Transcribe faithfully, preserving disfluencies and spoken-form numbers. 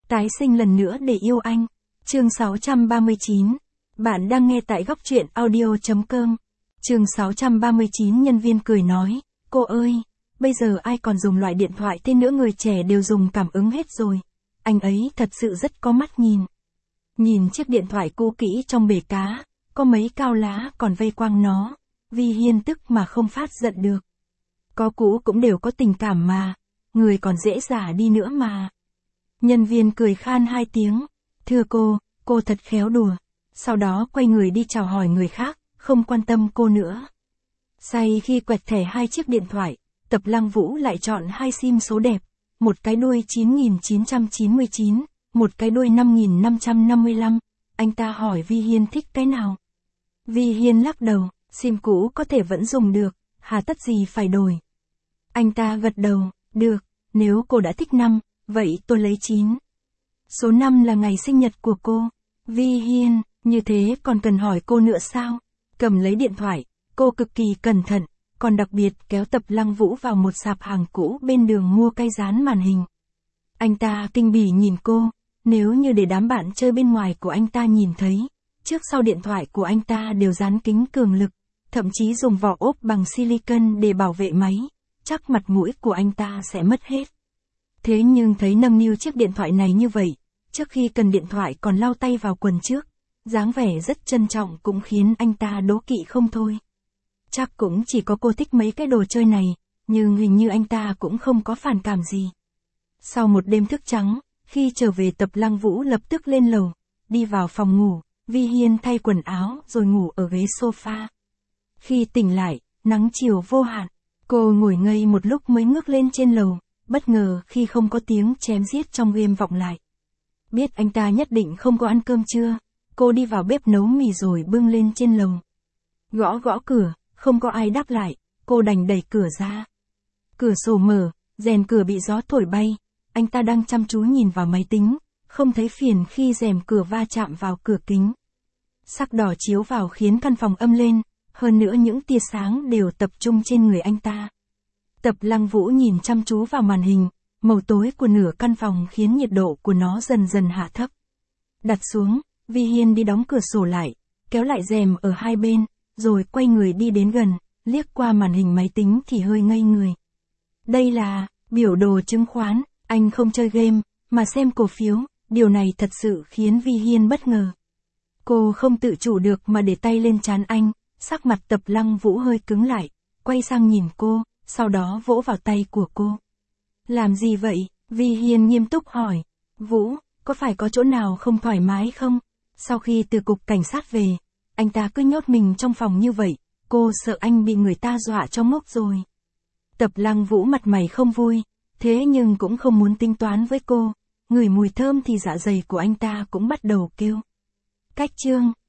Tái sinh lần nữa để yêu anh. Chương sáu trăm ba mươi chín. Bạn đang nghe tại góc truyện audio chấm com. Chương sáu trăm ba mươi chín. Nhân viên cười nói, cô ơi, bây giờ ai còn dùng loại điện thoại thế nữa, người trẻ đều dùng cảm ứng hết rồi. Anh ấy thật sự rất có mắt nhìn. Nhìn chiếc điện thoại cũ kỹ trong bể cá, có mấy cao lá còn vây quanh nó. Vi Hiên tức mà không phát giận được. Có cũ cũng đều có tình cảm mà, người còn dễ giả đi nữa mà. Nhân viên cười khan hai tiếng, thưa cô, cô thật khéo đùa. Sau đó quay người đi chào hỏi người khác, không quan tâm cô nữa. Say khi quẹt thẻ hai chiếc điện thoại, Tập Lăng Vũ lại chọn hai sim số đẹp, một cái đuôi chín nghìn chín trăm chín mươi chín, một cái đuôi năm nghìn năm trăm năm mươi lăm. Anh ta hỏi Vi Hiên thích cái nào. Vi Hiên lắc đầu, sim cũ có thể vẫn dùng được, hà tất gì phải đổi. Anh ta gật đầu, được, nếu cô đã thích năm, vậy tôi lấy chín. Số năm là ngày sinh nhật của cô. Vi Hiên, như thế còn cần hỏi cô nữa sao? Cầm lấy điện thoại, cô cực kỳ cẩn thận, còn đặc biệt kéo Tập Lăng Vũ vào một sạp hàng cũ bên đường mua cái dán màn hình. Anh ta kinh bỉ nhìn cô, nếu như để đám bạn chơi bên ngoài của anh ta nhìn thấy, trước sau điện thoại của anh ta đều dán kính cường lực, thậm chí dùng vỏ ốp bằng silicon để bảo vệ máy, chắc mặt mũi của anh ta sẽ mất hết. Thế nhưng thấy nâng niu chiếc điện thoại này như vậy, trước khi cần điện thoại còn lau tay vào quần trước, dáng vẻ rất trân trọng cũng khiến anh ta đố kỵ không thôi. Chắc cũng chỉ có cô thích mấy cái đồ chơi này, nhưng hình như anh ta cũng không có phản cảm gì. Sau một đêm thức trắng, khi trở về Tập Lăng Vũ lập tức lên lầu, đi vào phòng ngủ, Vi Hiên thay quần áo rồi ngủ ở ghế sofa. Khi tỉnh lại, nắng chiều vô hạn, cô ngồi ngây một lúc mới ngước lên trên lầu, bất ngờ khi không có tiếng chém giết trong game vọng lại. Biết anh ta nhất định không có ăn cơm trưa, cô đi vào bếp nấu mì rồi bưng lên trên lầu. Gõ gõ cửa, không có ai đáp lại, cô đành đẩy cửa ra. Cửa sổ mở, rèm cửa bị gió thổi bay, anh ta đang chăm chú nhìn vào máy tính, không thấy phiền khi rèm cửa va chạm vào cửa kính. Sắc đỏ chiếu vào khiến căn phòng âm lên, hơn nữa những tia sáng đều tập trung trên người anh ta. Tập Lăng Vũ nhìn chăm chú vào màn hình, màu tối của nửa căn phòng khiến nhiệt độ của nó dần dần hạ thấp. Đặt xuống, Vi Hiên đi đóng cửa sổ lại, kéo lại rèm ở hai bên, rồi quay người đi đến gần, liếc qua màn hình máy tính thì hơi ngây người. Đây là biểu đồ chứng khoán, anh không chơi game, mà xem cổ phiếu, điều này thật sự khiến Vi Hiên bất ngờ. Cô không tự chủ được mà để tay lên trán anh, sắc mặt Tập Lăng Vũ hơi cứng lại, quay sang nhìn cô, sau đó vỗ vào tay của cô. Làm gì vậy? Vi Hiên nghiêm túc hỏi. Vũ, có phải có chỗ nào không thoải mái không? Sau khi từ cục cảnh sát về, anh ta cứ nhốt mình trong phòng như vậy, cô sợ anh bị người ta dọa cho ngốc rồi. Tập Lăng Vũ mặt mày không vui, thế nhưng cũng không muốn tính toán với cô, ngửi mùi thơm thì dạ dày của anh ta cũng bắt đầu kêu. Cách chương.